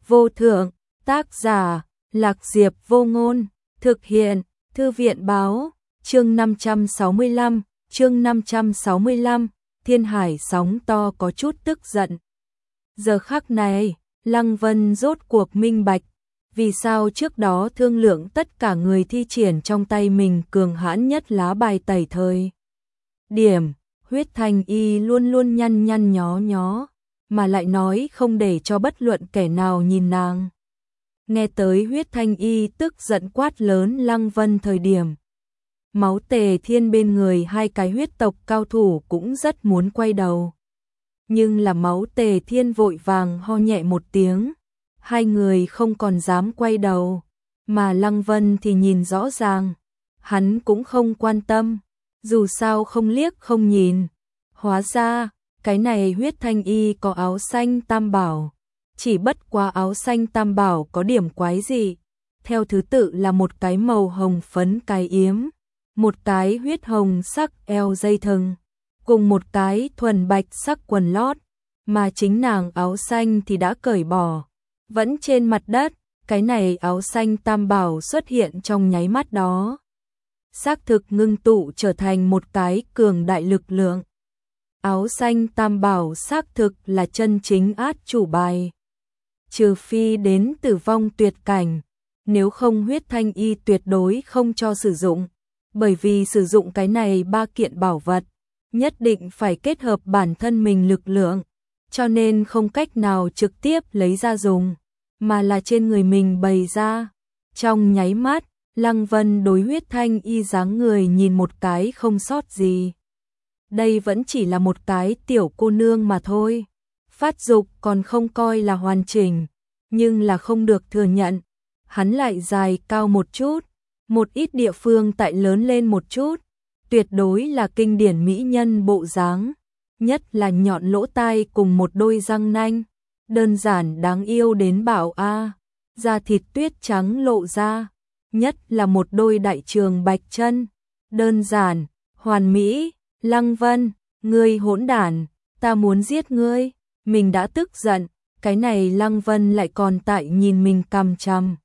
vô thượng, tác giả, Lạc Diệp Vô Ngôn, thực hiện, Thư viện báo, chương 565, Thiên Hải sóng to có chút tức giận. Giờ khắc này, Lăng Vân rốt cuộc minh bạch, vì sao trước đó thương lượng tất cả người thi triển trong tay mình cường hãn nhất lá bài tẩy thời điểm, Huyết Thanh Y luôn luôn nhăn nhăn nhó nhó, mà lại nói không để cho bất luận kẻ nào nhìn nàng. Nghe tới Huyết Thanh Y tức giận quát lớn Lăng Vân thời điểm, Máu Tề Thiên bên người hai cái huyết tộc cao thủ cũng rất muốn quay đầu. Nhưng là Máu Tề Thiên vội vàng ho nhẹ một tiếng, hai người không còn dám quay đầu, mà Lăng Vân thì nhìn rõ ràng, hắn cũng không quan tâm, dù sao không liếc không nhìn. Hóa ra, cái này Huyết Thanh Y có áo xanh tam bảo, chỉ bất quá áo xanh tam bảo có điểm quái gì, theo thứ tự là một cái màu hồng phấn cái yếm, một cái huyết hồng sắc eo dây thừng, cùng một cái thuần bạch sắc quần lót, mà chính nàng áo xanh thì đã cởi bỏ, vẫn trên mặt đất. Cái này áo xanh tam bảo xuất hiện trong nháy mắt đó, xác thực ngưng tụ trở thành một cái cường đại lực lượng. Áo xanh tam bảo xác thực là chân chính át chủ bài, trừ phi đến tử vong tuyệt cảnh, nếu không Huyết Thanh Y tuyệt đối không cho sử dụng, bởi vì sử dụng cái này ba kiện bảo vật, nhất định phải kết hợp bản thân mình lực lượng, cho nên không cách nào trực tiếp lấy ra dùng, mà là trên người mình bày ra. Trong nháy mắt, Lăng Vân đối Huyết Thanh Y dáng người nhìn một cái không sót gì. Đây vẫn chỉ là một cái tiểu cô nương mà thôi. Phát dục còn không coi là hoàn chỉnh, nhưng là không được thừa nhận. Hắn lại dài cao một chút, một ít địa phương tại lớn lên một chút, tuyệt đối là kinh điển mỹ nhân bộ dáng, nhất là nhọn lỗ tai cùng một đôi răng nanh, đơn giản đáng yêu đến bảo a, da thịt tuyết trắng lộ ra, nhất là một đôi đại trường bạch chân, đơn giản, hoàn mỹ. Lăng Vân, ngươi hỗn đản, ta muốn giết ngươi. Mình đã tức giận, cái này Lăng Vân lại còn tại nhìn mình cằm chằm.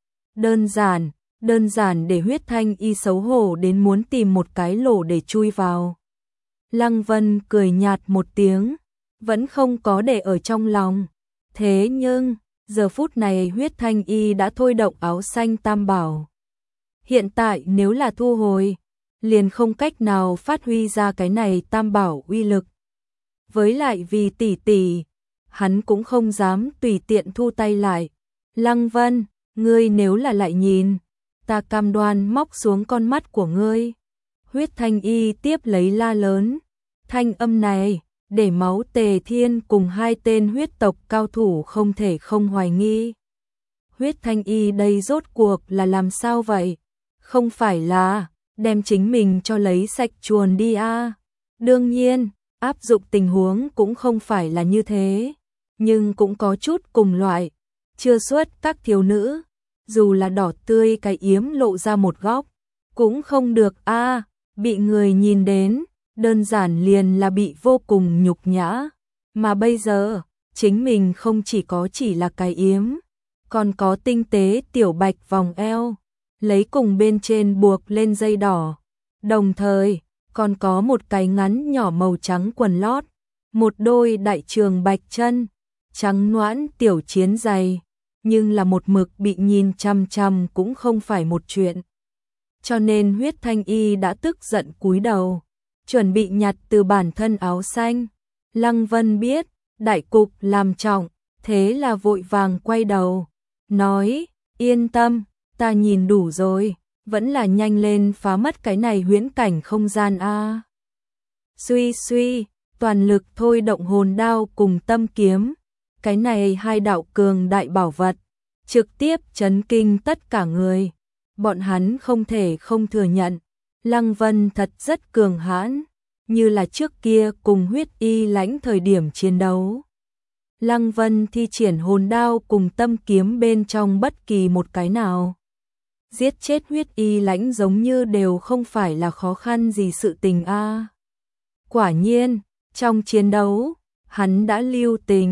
Đơn giản để Huyết Thanh Y xấu hổ đến muốn tìm một cái lỗ để chui vào. Lăng Vân cười nhạt một tiếng, vẫn không có để ở trong lòng. Thế nhưng, giờ phút này Huyết Thanh Y đã thôi động áo xanh tam bảo. Hiện tại nếu là thu hồi, liền không cách nào phát huy ra cái này tam bảo uy lực. Với lại vì tỷ tỷ, hắn cũng không dám tùy tiện thu tay lại. Lăng Vân, ngươi nếu là lại nhìn, ta cam đoan móc xuống con mắt của ngươi. Huyết Thanh Y tiếp lấy la lớn, thanh âm này để Máu Tề Thiên cùng hai tên huyết tộc cao thủ không thể không hoài nghi. Huyết Thanh Y đây rốt cuộc là làm sao vậy? Không phải là đem chính mình cho lấy sạch chuồn đi a? Đương nhiên, áp dụng tình huống cũng không phải là như thế, nhưng cũng có chút cùng loại. Chưa xuất các thiếu nữ, dù là đỏ tươi cái yếm lộ ra một góc, cũng không được a, bị người nhìn đến, đơn giản liền là bị vô cùng nhục nhã. Mà bây giờ, chính mình không chỉ là cái yếm, còn có tinh tế tiểu bạch vòng eo, lấy cùng bên trên buộc lên dây đỏ, đồng thời còn có một cái ngắn nhỏ màu trắng quần lót, một đôi đại trường bạch chân, trắng nõn tiểu chiến giày, nhưng là một mực bị nhìn chằm chằm cũng không phải một chuyện. Cho nên Huyết Thanh Y đã tức giận cúi đầu, chuẩn bị nhặt từ bản thân áo xanh. Lăng Vân biết, đại cục làm trọng, thế là vội vàng quay đầu, nói, yên tâm, ta nhìn đủ rồi, vẫn là nhanh lên phá mất cái này huyễn cảnh không gian a. Suy, toàn lực thôi động hồn đao cùng tâm kiếm, cái này hai đạo cường đại bảo vật, trực tiếp chấn kinh tất cả người. Bọn hắn không thể không thừa nhận, Lăng Vân thật rất cường hãn, như là trước kia cùng Huyết Y Lãnh thời điểm chiến đấu. Lăng Vân thi triển hồn đao cùng tâm kiếm bên trong bất kỳ một cái nào, giết chết Huyết Y Lãnh giống như đều không phải là khó khăn gì sự tình a. Quả nhiên, trong chiến đấu, hắn đã lưu tình,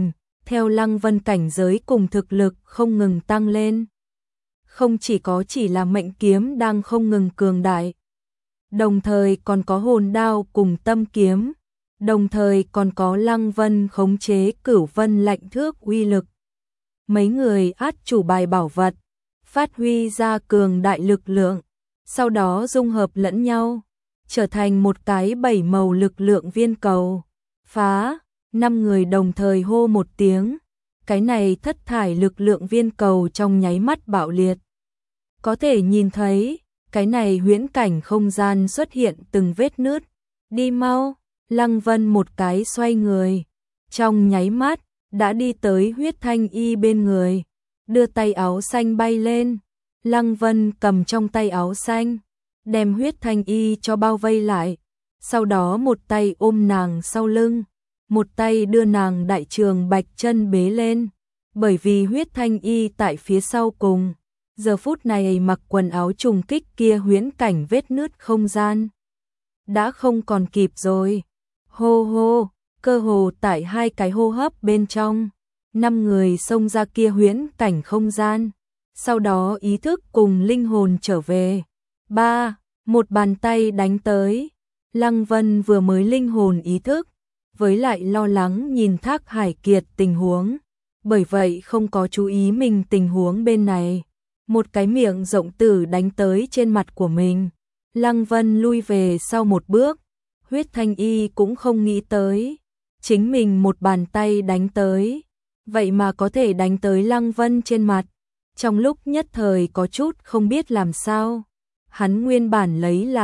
theo Lăng Vân cảnh giới cùng thực lực không ngừng tăng lên. Không chỉ là mệnh kiếm đang không ngừng cường đại, đồng thời còn có hồn đao cùng tâm kiếm, đồng thời còn có Lăng Vân khống chế Cửu Vân lạnh thước uy lực. Mấy người át chủ bài bảo vật, phát huy ra cường đại lực lượng, sau đó dung hợp lẫn nhau, trở thành một cái 7 màu lực lượng viên cầu. Phá, 5 người đồng thời hô một tiếng, cái này thất thải lực lượng viên cầu trong nháy mắt bạo liệt. Có thể nhìn thấy, cái này huyễn cảnh không gian xuất hiện từng vết nứt. Đi mau, Lăng Vân một cái xoay người, trong nháy mắt đã đi tới Huyết Thanh Y bên người, đưa tay áo xanh bay lên. Lăng Vân cầm trong tay áo xanh, đem Huyết Thanh Y cho bao vây lại, sau đó một tay ôm nàng sau lưng, một tay đưa nàng đại trường bạch chân bế lên, bởi vì Huyết Thanh Y tại phía sau cùng, giờ phút này mặc quần áo trùng kích kia huyễn cảnh vết nứt không gian. Đã không còn kịp rồi. Hô hô, cơ hồ tại 2 cái hô hấp bên trong, 5 người xông ra kia huyễn cảnh không gian, sau đó ý thức cùng linh hồn trở về. 3, một bàn tay đánh tới. Lăng Vân vừa mới linh hồn ý thức, với lại lo lắng nhìn Thác Hải Kiệt tình huống, bởi vậy không có chú ý mình tình huống bên này. Một cái miệng rộng tử đánh tới trên mặt của mình. Lăng Vân lui về sau một bước, Huyết Thanh Y cũng không nghĩ tới, chính mình một bàn tay đánh tới, vậy mà có thể đánh tới Lăng Vân trên mặt. Trong lúc nhất thời có chút không biết làm sao, hắn nguyên bản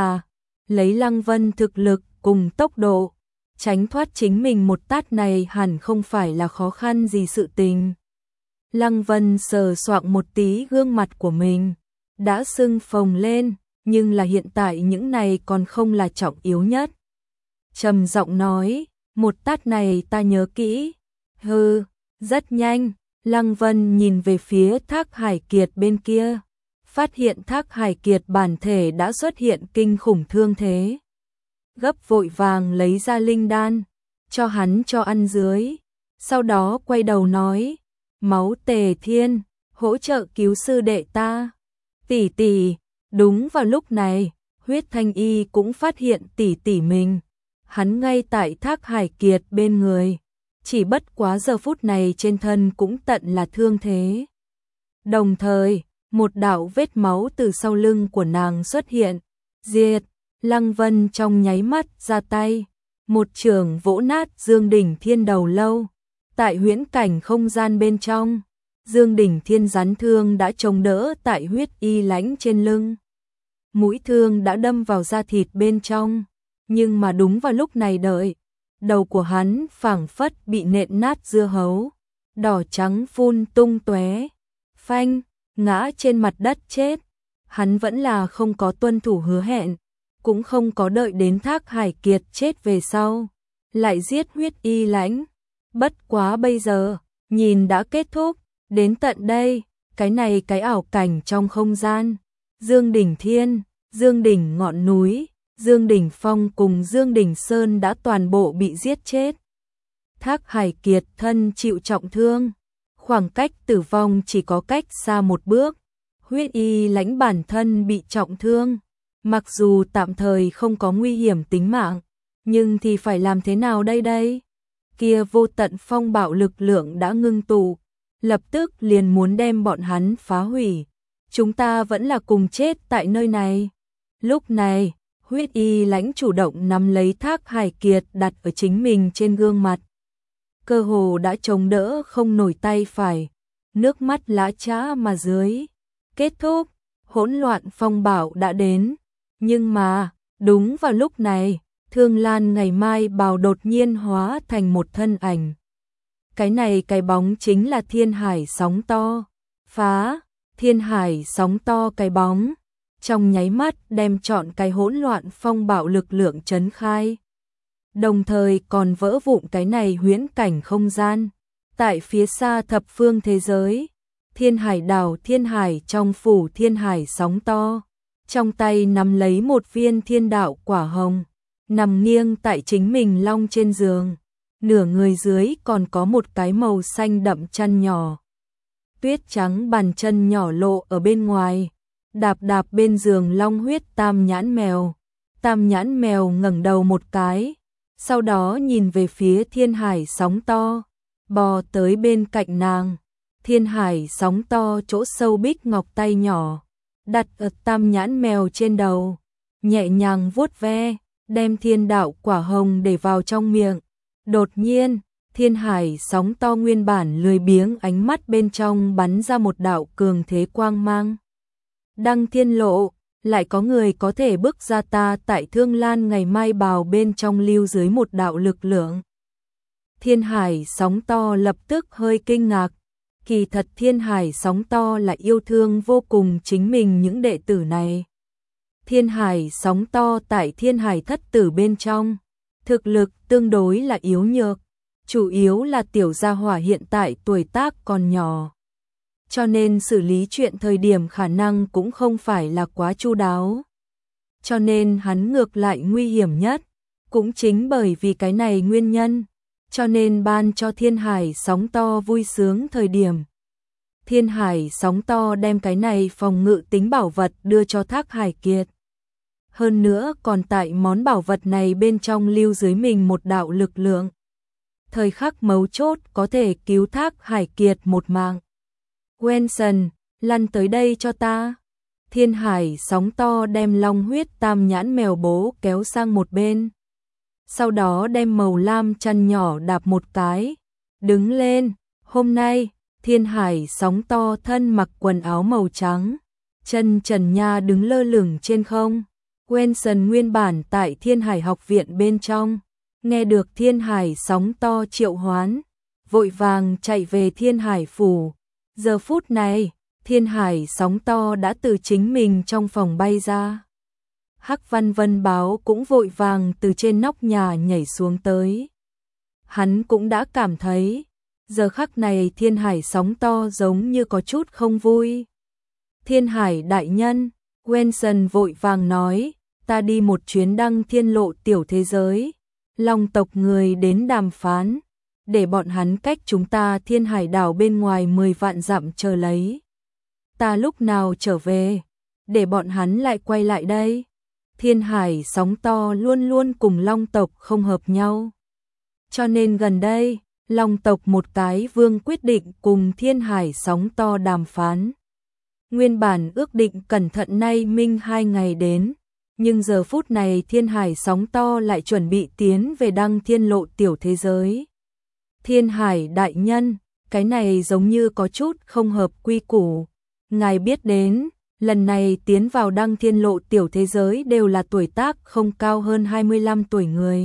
lấy Lăng Vân thực lực cùng tốc độ, tránh thoát chính mình một tát này hẳn không phải là khó khăn gì sự tình. Lăng Vân sờ soạng một tí gương mặt của mình, đã sưng phồng lên, nhưng là hiện tại những này còn không là trọng yếu nhất. Trầm giọng nói, một tát này ta nhớ kỹ. Hừ, rất nhanh, Lăng Vân nhìn về phía Thác Hải Kiệt bên kia, phát hiện Thác Hải Kiệt bản thể đã xuất hiện kinh khủng thương thế. Gấp vội vàng lấy ra linh đan, cho hắn cho ăn dưới, sau đó quay đầu nói, Máu Tề Thiên, hỗ trợ cứu sư đệ ta. Tỷ tỷ. Đúng vào lúc này, Huyết Thanh Y cũng phát hiện tỷ tỷ mình. Hắn ngay tại Thác Hải Kiệt bên người, chỉ bất quá giờ phút này trên thân cũng tận là thương thế. Đồng thời, một đạo vết máu từ sau lưng của nàng xuất hiện. Diệt, Lăng Vân trong nháy mắt ra tay, một chưởng vỗ nát Dương Đỉnh Thiên đầu lâu. Tại huyễn cảnh không gian bên trong, Dương Đỉnh Thiên rắn thương đã chống đỡ tại Huyết Y Lãnh trên lưng. Mũi thương đã đâm vào da thịt bên trong, nhưng mà đúng vào lúc này đợi, đầu của hắn phảng phất bị nện nát dưa hấu, đỏ trắng phun tung tóe, phanh, ngã trên mặt đất chết. Hắn vẫn là không có tuân thủ hứa hẹn, cũng không có đợi đến Thác Hải Kiệt chết về sau, lại giết Huyết Y Lãnh. Bất quá bây giờ, nhìn đã kết thúc, đến tận đây, cái này cái ảo cảnh trong không gian, Dương Đỉnh Thiên, Dương Đỉnh ngọn núi, Dương Đỉnh Phong cùng Dương Đỉnh Sơn đã toàn bộ bị giết chết. Thác Hải Kiệt thân chịu trọng thương, khoảng cách tử vong chỉ có cách xa một bước. Huyết Y Lãnh bản thân bị trọng thương, mặc dù tạm thời không có nguy hiểm tính mạng, nhưng thì phải làm thế nào đây? Kia vô tận phong bạo lực lượng đã ngưng tụ, lập tức liền muốn đem bọn hắn phá hủy. Chúng ta vẫn là cùng chết tại nơi này. Lúc này, Huyết Y Lãnh chủ động nắm lấy Thác Hải Kiệt đặt ở chính mình trên gương mặt. Cơ hồ đã chống đỡ không nổi tay phải, nước mắt lã chã mà dưới. Kết thúc, hỗn loạn phong bạo đã đến. Nhưng mà, đúng vào lúc này, Thương Lan Ngày Mai Bào đột nhiên hóa thành một thân ảnh. Cái này cái bóng chính là Thiên Hải Sóng To. Phá, Thiên Hải Sóng To cái bóng, trong nháy mắt đem trọn cái hỗn loạn phong bạo lực lượng trấn khai. Đồng thời còn vỡ vụn cái này huyễn cảnh không gian. Tại phía xa thập phương thế giới, Thiên Hải đảo Thiên Hải trong phủ Thiên Hải Sóng To, trong tay nắm lấy một viên thiên đạo quả hồng, nằm nghiêng tại chính mình long trên giường. nửa người dưới còn có một cái màu xanh đậm chân nhỏ. Tuyết trắng bàn chân nhỏ lộ ở bên ngoài, đạp đạp bên giường long huyết tam nhãn mèo. Tam nhãn mèo ngẩng đầu một cái, sau đó nhìn về phía Thiên Hải sóng to, bò tới bên cạnh nàng. Thiên Hải sóng to chỗ sâu bích ngọc tay nhỏ, đặt ở tam nhãn mèo trên đầu, nhẹ nhàng vuốt ve, đem thiên đạo quả hồng để vào trong miệng. Đột nhiên, Thiên Hải sóng to nguyên bản lười biếng ánh mắt bên trong bắn ra một đạo cường thế quang mang. Đăng thiên lộ, lại có người có thể bước ra ta tại Thương Lan ngày mai bào bên trong lưu dưới một đạo lực lượng. Thiên Hải sóng to lập tức hơi kinh ngạc. Kỳ thật Thiên Hải sóng to là yêu thương vô cùng chính mình những đệ tử này. Thiên Hải sóng to tại Thiên Hải thất tử bên trong, thực lực tương đối là yếu nhược, chủ yếu là tiểu gia hỏa hiện tại tuổi tác còn nhỏ. Cho nên xử lý chuyện thời điểm khả năng cũng không phải là quá chu đáo. Cho nên hắn ngược lại nguy hiểm nhất, cũng chính bởi vì cái này nguyên nhân, cho nên ban cho Thiên Hải sóng to vui sướng thời điểm. Thiên Hải sóng to đem cái này phòng ngự tính bảo vật đưa cho Thác Hải Kiệt. Hơn nữa còn tại món bảo vật này bên trong lưu dưới mình một đạo lực lượng. Thời khắc mấu chốt có thể cứu Thác Hải Kiệt một mạng. Wenson, lăn tới đây cho ta. Thiên Hải sóng to đem long huyết tam nhãn mèo bố kéo sang một bên. Sau đó đem màu lam chân nhỏ đạp một cái. Đứng lên, hôm nay, Thiên Hải sóng to thân mặc quần áo màu trắng. Chân trần nha đứng lơ lửng trên không. Wenson nguyên bản tại Thiên Hải học viện bên trong. Nghe được Thiên Hải sóng to triệu hoán. Vội vàng chạy về Thiên Hải phủ. Giờ phút này, Thiên Hải sóng to đã từ chính mình trong phòng bay ra. Hắc Văn Vân Báo cũng vội vàng từ trên nóc nhà nhảy xuống tới. Hắn cũng đã cảm thấy, giờ khắc này Thiên Hải sóng to giống như có chút không vui. Thiên Hải đại nhân, Wenson vội vàng nói, ta đi một chuyến đăng thiên lộ tiểu thế giới. Long tộc người đến đàm phán, để bọn hắn cách chúng ta Thiên Hải đảo bên ngoài 10 vạn dặm chờ lấy. Ta lúc nào trở về, để bọn hắn lại quay lại đây. Thiên Hải sóng to luôn luôn cùng Long tộc không hợp nhau. Cho nên gần đây, Long tộc một cái vương quyết định cùng Thiên Hải sóng to đàm phán. Nguyên bản ước định cẩn thận nay minh 2 ngày đến, nhưng giờ phút này Thiên Hải sóng to lại chuẩn bị tiến về đăng thiên lộ tiểu thế giới. Thiên Hải đại nhân, cái này giống như có chút không hợp quy củ. Ngài biết đến, lần này tiến vào đăng thiên lộ tiểu thế giới đều là tuổi tác không cao hơn 25 tuổi người.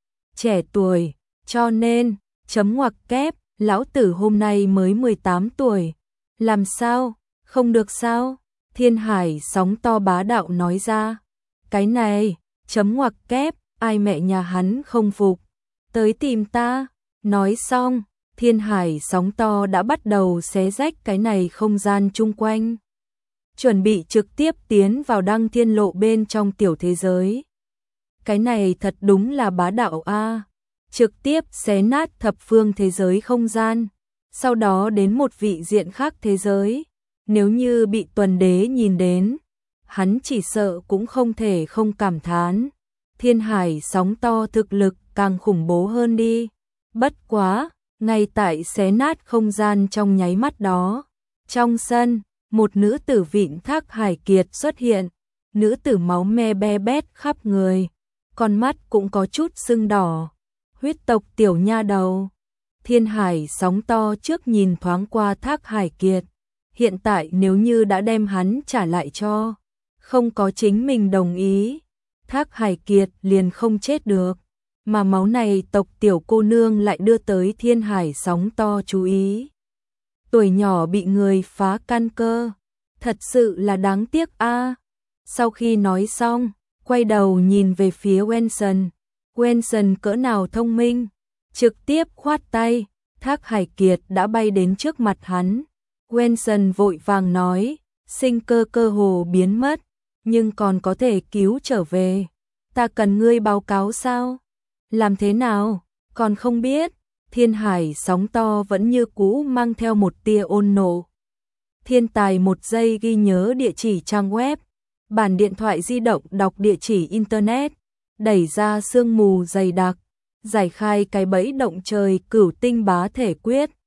Trẻ tuổi, cho nên, chấm ngoặc kép, lão tử hôm nay mới 18 tuổi. Làm sao, không được sao? Thiên Hải sóng to bá đạo nói ra. Cái này, chấm ngoặc kép, ai mẹ nhà hắn không phục. Tới tìm ta. Nói xong, Thiên Hải sóng to đã bắt đầu xé rách cái này không gian chung quanh. Chuẩn bị trực tiếp tiến vào đăng thiên lộ bên trong tiểu thế giới. Cái này thật đúng là bá đạo a, trực tiếp xé nát thập phương thế giới không gian, sau đó đến một vị diện khác thế giới. Nếu như bị Tuần Đế nhìn đến, hắn chỉ sợ cũng không thể không cảm thán. Thiên Hải sóng to thực lực càng khủng bố hơn đi. Bất quá, ngay tại xé nát không gian trong nháy mắt đó, trong sân, một nữ tử vịn Thác Hải Kiệt xuất hiện. Nữ tử máu me be bét khắp người, con mắt cũng có chút sưng đỏ. Huyết tộc tiểu nha đầu. Thiên Hải sóng to trước nhìn thoáng qua Thác Hải Kiệt. Hiện tại nếu như đã đem hắn trả lại cho, không có chính mình đồng ý, Thác Hải Kiệt liền không chết được. Mà máu này tộc tiểu cô nương lại đưa tới Thiên Hải sóng to chú ý. Tuổi nhỏ bị người phá căn cơ, thật sự là đáng tiếc a. Sau khi nói xong, quay đầu nhìn về phía Wenson. Wenson cỡ nào thông minh, trực tiếp khoát tay, Thác Hải Kiệt đã bay đến trước mặt hắn. Wenson vội vàng nói, sinh cơ cơ hồ biến mất, nhưng còn có thể cứu trở về. Ta cần ngươi báo cáo sao? Làm thế nào? Còn không biết, Thiên Hải sóng to vẫn như cũ mang theo một tia ôn nộ. Thiên tài một giây ghi nhớ địa chỉ trang web, bản điện thoại di động đọc địa chỉ internet, đẩy ra sương mù dày đặc, giải khai cái bẫy động trời cửu tinh bá thể quyết.